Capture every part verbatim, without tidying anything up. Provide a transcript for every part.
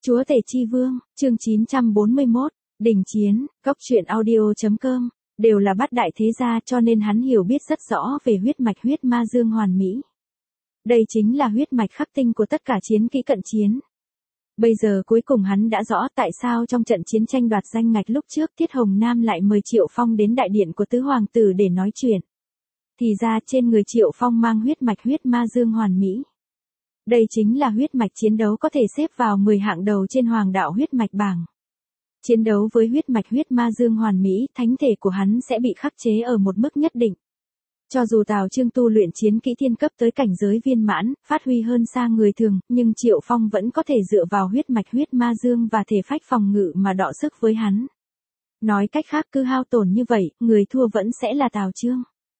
Chúa Tể Chi Vương, chương chín trăm bốn mươi mốt, Đình Chiến, Cốc truyện audio.com, đều là bát đại thế gia cho nên hắn hiểu biết rất rõ về huyết mạch huyết ma dương hoàn mỹ. Đây chính là huyết mạch khắc tinh của tất cả chiến kỹ cận chiến. Bây giờ cuối cùng hắn đã rõ tại sao trong trận chiến tranh đoạt danh ngạch lúc trước Tiết Hồng Nam lại mời Triệu Phong đến đại điện của tứ hoàng tử để nói chuyện. Thì ra trên người Triệu Phong mang huyết mạch huyết ma dương hoàn mỹ. Đây chính là huyết mạch chiến đấu có thể xếp vào mười hạng đầu trên hoàng đạo huyết mạch bảng. Chiến đấu với huyết mạch huyết ma dương hoàn mỹ, thánh thể của hắn sẽ bị khắc chế ở một mức nhất định. Cho dù Tào Chương tu luyện chiến kỹ thiên cấp tới cảnh giới viên mãn, phát huy hơn xa người thường, nhưng Triệu Phong vẫn có thể dựa vào huyết mạch huyết ma dương và thể phách phòng ngự mà đọ sức với hắn. Nói cách khác cứ hao tổn như vậy, người thua vẫn sẽ là Tào Chương.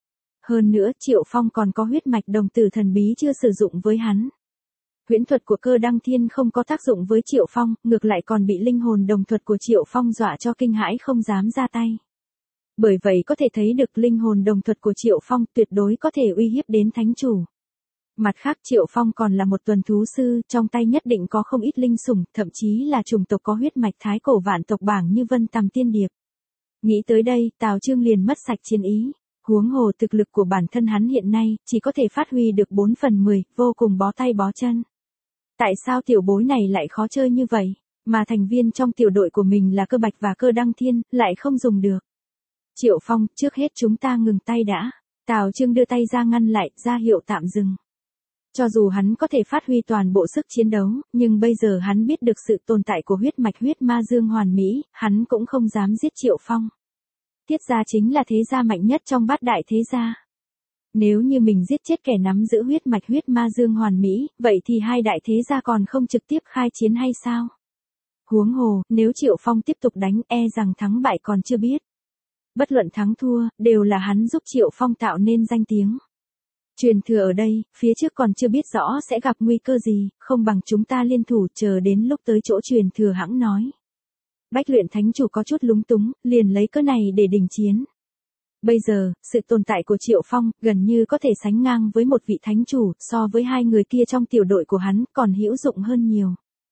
Hơn nữa Triệu Phong còn có huyết mạch đồng tử thần bí chưa sử dụng với hắn. Huyễn thuật của Cơ Đăng Thiên không có tác dụng với Triệu Phong, ngược lại còn bị linh hồn đồng thuật của Triệu Phong dọa cho kinh hãi không dám ra tay. Bởi vậy có thể thấy được linh hồn đồng thuật của Triệu Phong tuyệt đối có thể uy hiếp đến thánh chủ. Mặt khác Triệu Phong còn là một tuần thú sư, trong tay nhất định có không ít linh sủng, thậm chí là chủng tộc có huyết mạch thái cổ vạn tộc bảng như Vân Tầm Tiên Điệp. Nghĩ tới đây, Tào Chương liền mất sạch chiến ý. Huống hồ thực lực của bản thân hắn hiện nay, chỉ có thể phát huy được bốn phần mười, vô cùng bó tay bó chân. Tại sao tiểu bối này lại khó chơi như vậy, mà thành viên trong tiểu đội của mình là Cơ Bạch và Cơ Đăng Thiên, lại không dùng được. Triệu Phong, trước hết chúng ta ngừng tay đã. Tào Chương đưa tay ra ngăn lại, ra hiệu tạm dừng. Cho dù hắn có thể phát huy toàn bộ sức chiến đấu, nhưng bây giờ hắn biết được sự tồn tại của huyết mạch huyết ma dương hoàn mỹ, hắn cũng không dám giết Triệu Phong. Tiết gia chính là thế gia mạnh nhất trong bát đại thế gia. Nếu như mình giết chết kẻ nắm giữ huyết mạch huyết ma dương hoàn mỹ, vậy thì hai đại thế gia còn không trực tiếp khai chiến hay sao? Huống hồ, nếu Triệu Phong tiếp tục đánh e rằng thắng bại còn chưa biết. Bất luận thắng thua, đều là hắn giúp Triệu Phong tạo nên danh tiếng. Truyền thừa ở đây, phía trước còn chưa biết rõ sẽ gặp nguy cơ gì, không bằng chúng ta liên thủ chờ đến lúc tới chỗ truyền thừa hãng nói. Bách Luyện Thánh Chủ có chút lúng túng, liền lấy cớ này để đình chiến. Bây giờ, sự tồn tại của Triệu Phong gần như có thể sánh ngang với một vị thánh chủ, so với hai người kia trong tiểu đội của hắn còn hữu dụng hơn nhiều.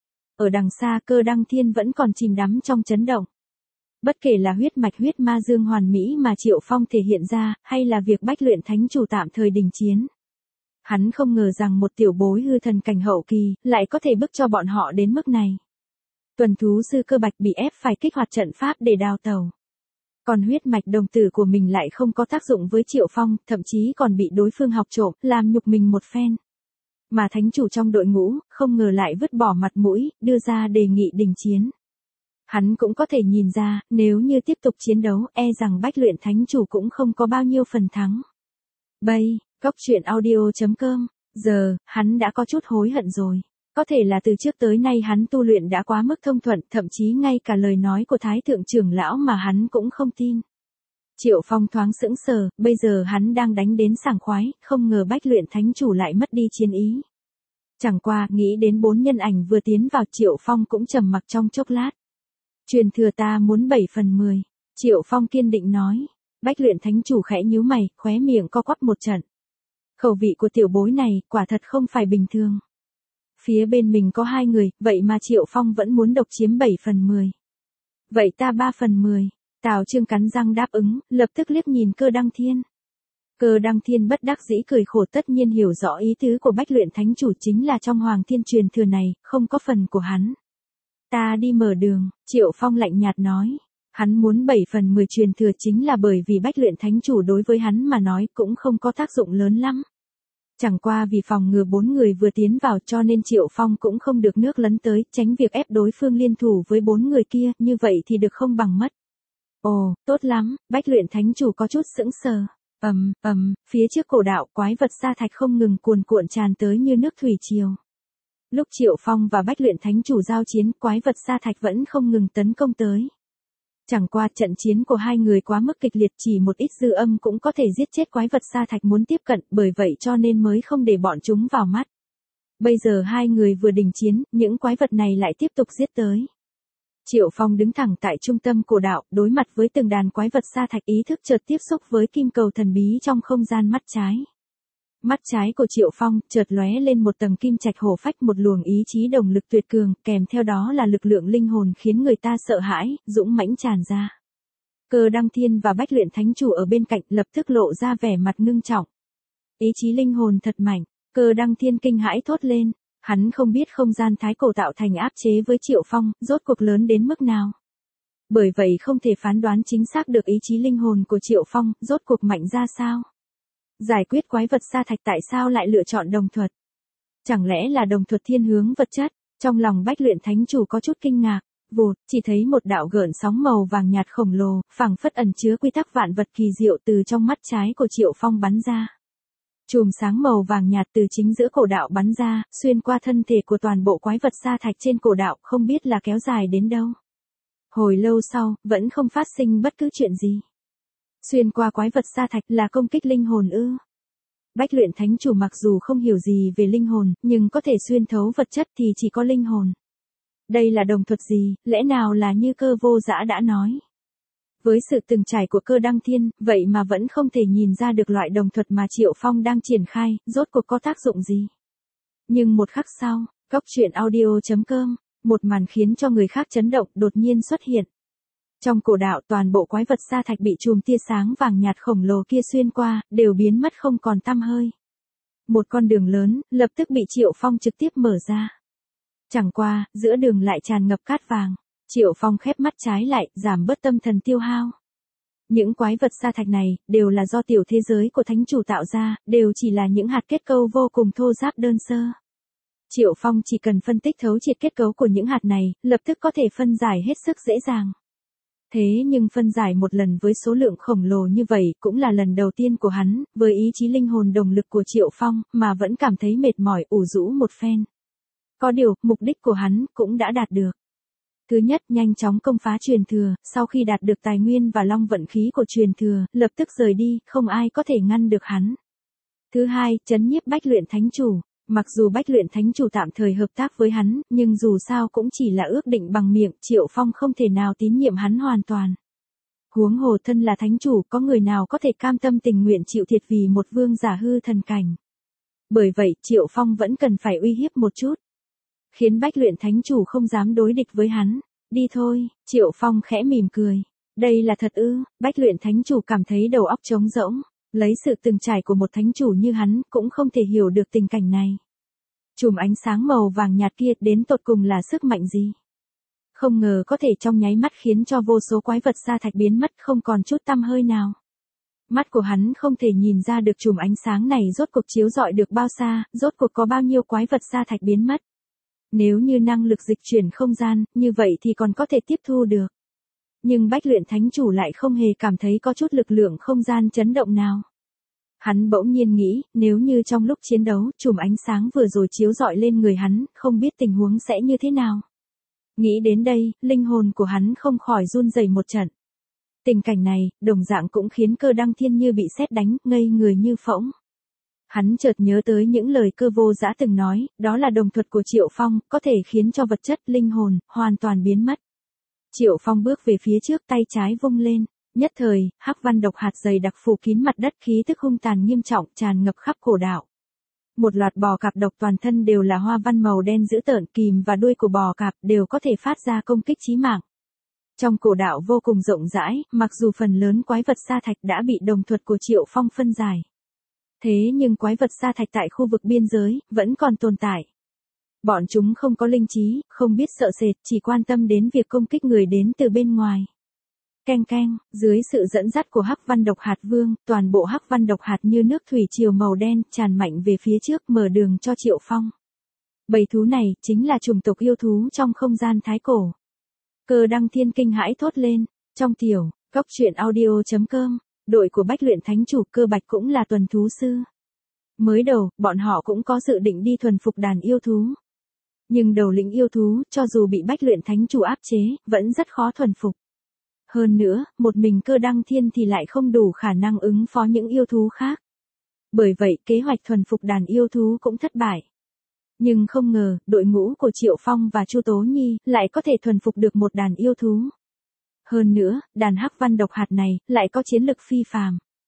Ở đằng xa Cơ Đăng Thiên vẫn còn chìm đắm trong chấn động. Bất kể là huyết mạch huyết ma dương hoàn mỹ mà Triệu Phong thể hiện ra, hay là việc Bách Luyện Thánh Chủ tạm thời đình chiến. Hắn không ngờ rằng một tiểu bối hư thần cảnh hậu kỳ, lại có thể bức cho bọn họ đến mức này. Tuần thú sư Cơ Bạch bị ép phải kích hoạt trận pháp để đào tẩu. Còn huyết mạch đồng tử của mình lại không có tác dụng với Triệu Phong, thậm chí còn bị đối phương học trộm, làm nhục mình một phen. Mà thánh chủ trong đội ngũ, không ngờ lại vứt bỏ mặt mũi, đưa ra đề nghị đình chiến. Hắn cũng có thể nhìn ra, nếu như tiếp tục chiến đấu, e rằng Bách Luyện Thánh Chủ cũng không có bao nhiêu phần thắng. Bây, Cốc truyện audio.com, giờ, hắn đã có chút hối hận rồi. Có thể là từ trước tới nay hắn tu luyện đã quá mức thông thuận, thậm chí ngay cả lời nói của Thái Thượng trưởng lão mà hắn cũng không tin. Triệu Phong thoáng sững sờ, bây giờ hắn đang đánh đến sảng khoái, không ngờ Bách Luyện Thánh Chủ lại mất đi chiến ý. Chẳng qua, nghĩ đến bốn nhân ảnh vừa tiến vào Triệu Phong cũng trầm mặc trong chốc lát. Truyền thừa ta muốn bảy phần mười, Triệu Phong kiên định nói. Bách Luyện Thánh Chủ khẽ nhíu mày, khóe miệng co quắp một trận. Khẩu vị của tiểu bối này, quả thật không phải bình thường. Phía bên mình có hai người, vậy mà Triệu Phong vẫn muốn độc chiếm bảy phần mười. Vậy ta ba phần mười, Tào Chương cắn răng đáp ứng, lập tức liếc nhìn Cơ Đăng Thiên. Cơ Đăng Thiên bất đắc dĩ cười khổ, tất nhiên hiểu rõ ý tứ của Bách Luyện Thánh Chủ chính là trong Hoàng Thiên truyền thừa này, không có phần của hắn. Ta đi mở đường, Triệu Phong lạnh nhạt nói. Hắn muốn bảy phần mười truyền thừa chính là bởi vì Bách Luyện Thánh Chủ đối với hắn mà nói cũng không có tác dụng lớn lắm. Chẳng qua vì phòng ngừa bốn người vừa tiến vào cho nên Triệu Phong cũng không được nước lấn tới, tránh việc ép đối phương liên thủ với bốn người kia, như vậy thì được không bằng mất. Ồ, tốt lắm, Bách Luyện Thánh Chủ có chút sững sờ. Ầm, ầm, phía trước cổ đạo quái vật sa thạch không ngừng cuồn cuộn tràn tới như nước thủy triều. Lúc Triệu Phong và Bách Luyện Thánh Chủ giao chiến, quái vật sa thạch vẫn không ngừng tấn công tới. Chẳng qua trận chiến của hai người quá mức kịch liệt, chỉ một ít dư âm cũng có thể giết chết quái vật sa thạch muốn tiếp cận, bởi vậy cho nên mới không để bọn chúng vào mắt. Bây giờ hai người vừa đình chiến, những quái vật này lại tiếp tục giết tới. Triệu Phong đứng thẳng tại trung tâm cổ đạo, đối mặt với từng đàn quái vật sa thạch, ý thức chợt tiếp xúc với kim cầu thần bí trong không gian mắt trái. Mắt trái của Triệu Phong chợt lóe lên một tầng kim trạch hổ phách, một luồng ý chí đồng lực tuyệt cường, kèm theo đó là lực lượng linh hồn khiến người ta sợ hãi, dũng mãnh tràn ra. Cơ Đăng Thiên và Bách Luyện Thánh Chủ ở bên cạnh lập tức lộ ra vẻ mặt ngưng trọng. Ý chí linh hồn thật mạnh, Cơ Đăng Thiên kinh hãi thốt lên, hắn không biết không gian thái cổ tạo thành áp chế với Triệu Phong, rốt cuộc lớn đến mức nào. Bởi vậy không thể phán đoán chính xác được ý chí linh hồn của Triệu Phong, rốt cuộc mạnh ra sao. Giải quyết quái vật sa thạch tại sao lại lựa chọn đồng thuật? Chẳng lẽ là đồng thuật thiên hướng vật chất? Trong lòng Bách Luyện Thánh Chủ có chút kinh ngạc, vụt, chỉ thấy một đạo gợn sóng màu vàng nhạt khổng lồ, phảng phất ẩn chứa quy tắc vạn vật kỳ diệu từ trong mắt trái của Triệu Phong bắn ra. Chùm sáng màu vàng nhạt từ chính giữa cổ đạo bắn ra, xuyên qua thân thể của toàn bộ quái vật sa thạch trên cổ đạo, không biết là kéo dài đến đâu. Hồi lâu sau, vẫn không phát sinh bất cứ chuyện gì. Xuyên qua quái vật sa thạch là công kích linh hồn ư? Bách Luyện Thánh Chủ mặc dù không hiểu gì về linh hồn, nhưng có thể xuyên thấu vật chất thì chỉ có linh hồn. Đây là đồng thuật gì, lẽ nào là như Cơ Vô Dã đã nói? Với sự từng trải của Cơ Đăng Thiên, vậy mà vẫn không thể nhìn ra được loại đồng thuật mà Triệu Phong đang triển khai, rốt cuộc có tác dụng gì. Nhưng một khắc sau, Cốc Truyện Audio chấm com, một màn khiến cho người khác chấn động đột nhiên xuất hiện. Trong cổ đạo toàn bộ quái vật sa thạch bị chùm tia sáng vàng nhạt khổng lồ kia xuyên qua, đều biến mất không còn tăm hơi. Một con đường lớn, lập tức bị Triệu Phong trực tiếp mở ra. Chẳng qua, giữa đường lại tràn ngập cát vàng. Triệu Phong khép mắt trái lại, giảm bớt tâm thần tiêu hao. Những quái vật sa thạch này, đều là do tiểu thế giới của Thánh Chủ tạo ra, đều chỉ là những hạt kết cấu vô cùng thô ráp đơn sơ. Triệu Phong chỉ cần phân tích thấu triệt kết cấu của những hạt này, lập tức có thể phân giải hết sức dễ dàng. Thế nhưng phân giải một lần với số lượng khổng lồ như vậy cũng là lần đầu tiên của hắn, với ý chí linh hồn đồng lực của Triệu Phong, mà vẫn cảm thấy mệt mỏi ủ rũ một phen. Có điều, mục đích của hắn cũng đã đạt được. Thứ nhất, nhanh chóng công phá truyền thừa, sau khi đạt được tài nguyên và long vận khí của truyền thừa, lập tức rời đi, không ai có thể ngăn được hắn. Thứ hai, trấn nhiếp Bách Luyện Thánh Chủ. Mặc dù Bách Luyện Thánh Chủ tạm thời hợp tác với hắn, nhưng dù sao cũng chỉ là ước định bằng miệng, Triệu Phong không thể nào tín nhiệm hắn hoàn toàn. Huống hồ thân là Thánh Chủ, có người nào có thể cam tâm tình nguyện chịu thiệt vì một vương giả hư thần cảnh. Bởi vậy, Triệu Phong vẫn cần phải uy hiếp một chút. Khiến Bách Luyện Thánh Chủ không dám đối địch với hắn. Đi thôi, Triệu Phong khẽ mỉm cười. Đây là thật ư? Bách Luyện Thánh Chủ cảm thấy đầu óc trống rỗng. Lấy sự từng trải của một thánh chủ như hắn, cũng không thể hiểu được tình cảnh này. Chùm ánh sáng màu vàng nhạt kia đến tột cùng là sức mạnh gì? Không ngờ có thể trong nháy mắt khiến cho vô số quái vật sa thạch biến mất không còn chút tăm hơi nào. Mắt của hắn không thể nhìn ra được chùm ánh sáng này rốt cuộc chiếu rọi được bao xa, rốt cuộc có bao nhiêu quái vật sa thạch biến mất. Nếu như năng lực dịch chuyển không gian, như vậy thì còn có thể tiếp thu được. Nhưng Bách Luyện Thánh Chủ lại không hề cảm thấy có chút lực lượng không gian chấn động nào. Hắn bỗng nhiên nghĩ, nếu như trong lúc chiến đấu, chùm ánh sáng vừa rồi chiếu rọi lên người hắn, không biết tình huống sẽ như thế nào. Nghĩ đến đây, linh hồn của hắn không khỏi run rẩy một trận. Tình cảnh này, đồng dạng cũng khiến Cơ Đăng Thiên như bị sét đánh, ngây người như phỗng. Hắn chợt nhớ tới những lời Cơ Vô Dã từng nói, đó là đồng thuật của Triệu Phong, có thể khiến cho vật chất, linh hồn, hoàn toàn biến mất. Triệu Phong bước về phía trước, tay trái vung lên. Nhất thời, hắc văn độc hạt dày đặc phủ kín mặt đất, khí tức hung tàn nghiêm trọng tràn ngập khắp cổ đạo. Một loạt bò cạp độc toàn thân đều là hoa văn màu đen dữ tợn, kìm và đuôi của bò cạp đều có thể phát ra công kích chí mạng. Trong cổ đạo vô cùng rộng rãi, mặc dù phần lớn quái vật sa thạch đã bị đồng thuật của Triệu Phong phân giải. Thế nhưng quái vật sa thạch tại khu vực biên giới, vẫn còn tồn tại. Bọn chúng không có linh trí, không biết sợ sệt, chỉ quan tâm đến việc công kích người đến từ bên ngoài. Keng keng, dưới sự dẫn dắt của hắc văn độc hạt vương, toàn bộ hắc văn độc hạt như nước thủy triều màu đen, tràn mạnh về phía trước, mở đường cho Triệu Phong. Bầy thú này, chính là chủng tộc yêu thú trong không gian thái cổ. Cơ Đăng Thiên kinh hãi thốt lên, trong tiểu, Cốc Truyện Audio chấm com, đội của Bách Luyện Thánh Chủ Cơ Bạch cũng là tuần thú sư. Mới đầu, bọn họ cũng có dự định đi thuần phục đàn yêu thú. Nhưng đầu lĩnh yêu thú, cho dù bị Bách Luyện Thánh Chủ áp chế, vẫn rất khó thuần phục. Hơn nữa, một mình Cơ Đăng Thiên thì lại không đủ khả năng ứng phó những yêu thú khác. Bởi vậy, kế hoạch thuần phục đàn yêu thú cũng thất bại. Nhưng không ngờ, đội ngũ của Triệu Phong và Chu Tố Nhi lại có thể thuần phục được một đàn yêu thú. Hơn nữa, đàn hắc văn độc hạt này lại có chiến lực phi phàm.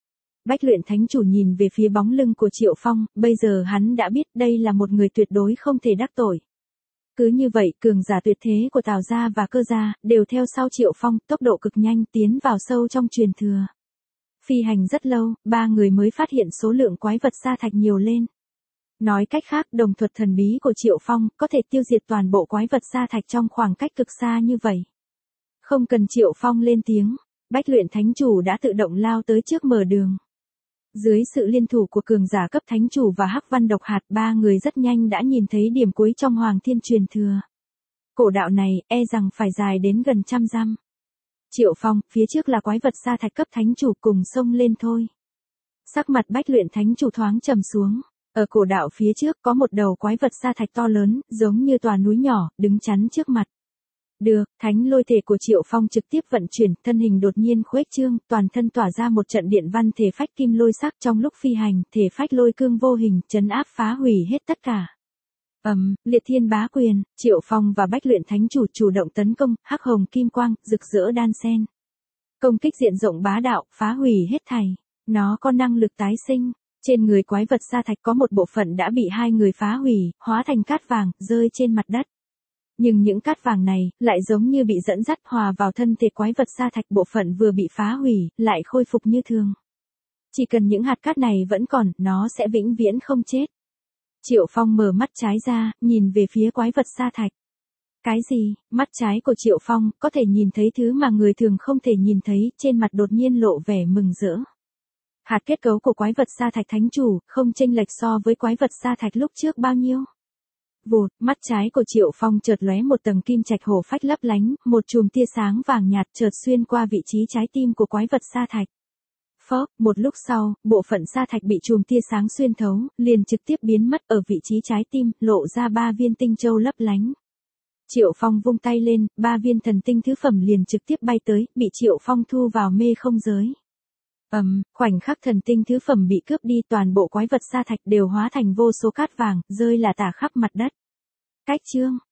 Bách luyện thánh chủ nhìn về phía bóng lưng của Triệu Phong, bây giờ hắn đã biết đây là một người tuyệt đối không thể đắc tội. Cứ như vậy, cường giả tuyệt thế của Tào gia và Cơ gia đều theo sau Triệu Phong, tốc độ cực nhanh tiến vào sâu trong truyền thừa. Phi hành rất lâu, ba người mới phát hiện số lượng quái vật sa thạch nhiều lên. Nói cách khác, đồng thuật thần bí của Triệu Phong có thể tiêu diệt toàn bộ quái vật sa thạch trong khoảng cách cực xa như vậy. Không cần Triệu Phong lên tiếng, Bách luyện thánh chủ đã tự động lao tới trước mở đường. Dưới sự liên thủ của cường giả cấp thánh chủ và Hắc Văn Độc Hạt, ba người rất nhanh đã nhìn thấy điểm cuối trong Hoàng Thiên truyền thừa. Cổ đạo này e rằng phải dài đến gần trăm dặm. Triệu Phong, phía trước là quái vật sa thạch cấp thánh chủ, cùng xông lên thôi. Sắc mặt Bách luyện thánh chủ thoáng trầm xuống. Ở cổ đạo phía trước có một đầu quái vật sa thạch to lớn, giống như tòa núi nhỏ, đứng chắn trước mặt. Được, thánh lôi thể của Triệu Phong trực tiếp vận chuyển, thân hình đột nhiên khuếch trương, toàn thân tỏa ra một trận điện văn thể phách kim lôi sắc, trong lúc phi hành, thể phách lôi cương vô hình, trấn áp phá hủy hết tất cả. Ầm, um, liệt thiên bá quyền, Triệu Phong và Bách luyện thánh chủ chủ động tấn công, hắc hồng kim quang, rực rỡ đan xen. Công kích diện rộng bá đạo, phá hủy hết thảy. Nó có năng lực tái sinh. Trên người quái vật sa thạch có một bộ phận đã bị hai người phá hủy, hóa thành cát vàng, rơi trên mặt đất. Nhưng những cát vàng này, lại giống như bị dẫn dắt hòa vào thân thể quái vật sa thạch, bộ phận vừa bị phá hủy, lại khôi phục như thường. Chỉ cần những hạt cát này vẫn còn, nó sẽ vĩnh viễn không chết. Triệu Phong mở mắt trái ra, nhìn về phía quái vật sa thạch. Cái gì? Mắt trái của Triệu Phong, có thể nhìn thấy thứ mà người thường không thể nhìn thấy, trên mặt đột nhiên lộ vẻ mừng rỡ. Hạt kết cấu của quái vật sa thạch thánh chủ, không chênh lệch so với quái vật sa thạch lúc trước bao nhiêu. Vụt, mắt trái của Triệu Phong chợt lóe một tầng kim trạch hổ phách lấp lánh, một chùm tia sáng vàng nhạt chợt xuyên qua vị trí trái tim của quái vật sa thạch. Phốc, một lúc sau, bộ phận sa thạch bị chùm tia sáng xuyên thấu, liền trực tiếp biến mất ở vị trí trái tim, lộ ra ba viên tinh châu lấp lánh. Triệu Phong vung tay lên, ba viên thần tinh thứ phẩm liền trực tiếp bay tới, bị Triệu Phong thu vào mê không giới. Ầm, um, khoảnh khắc thần tinh thứ phẩm bị cướp đi, toàn bộ quái vật sa thạch đều hóa thành vô số cát vàng, rơi là tả khắp mặt đất. Cách chương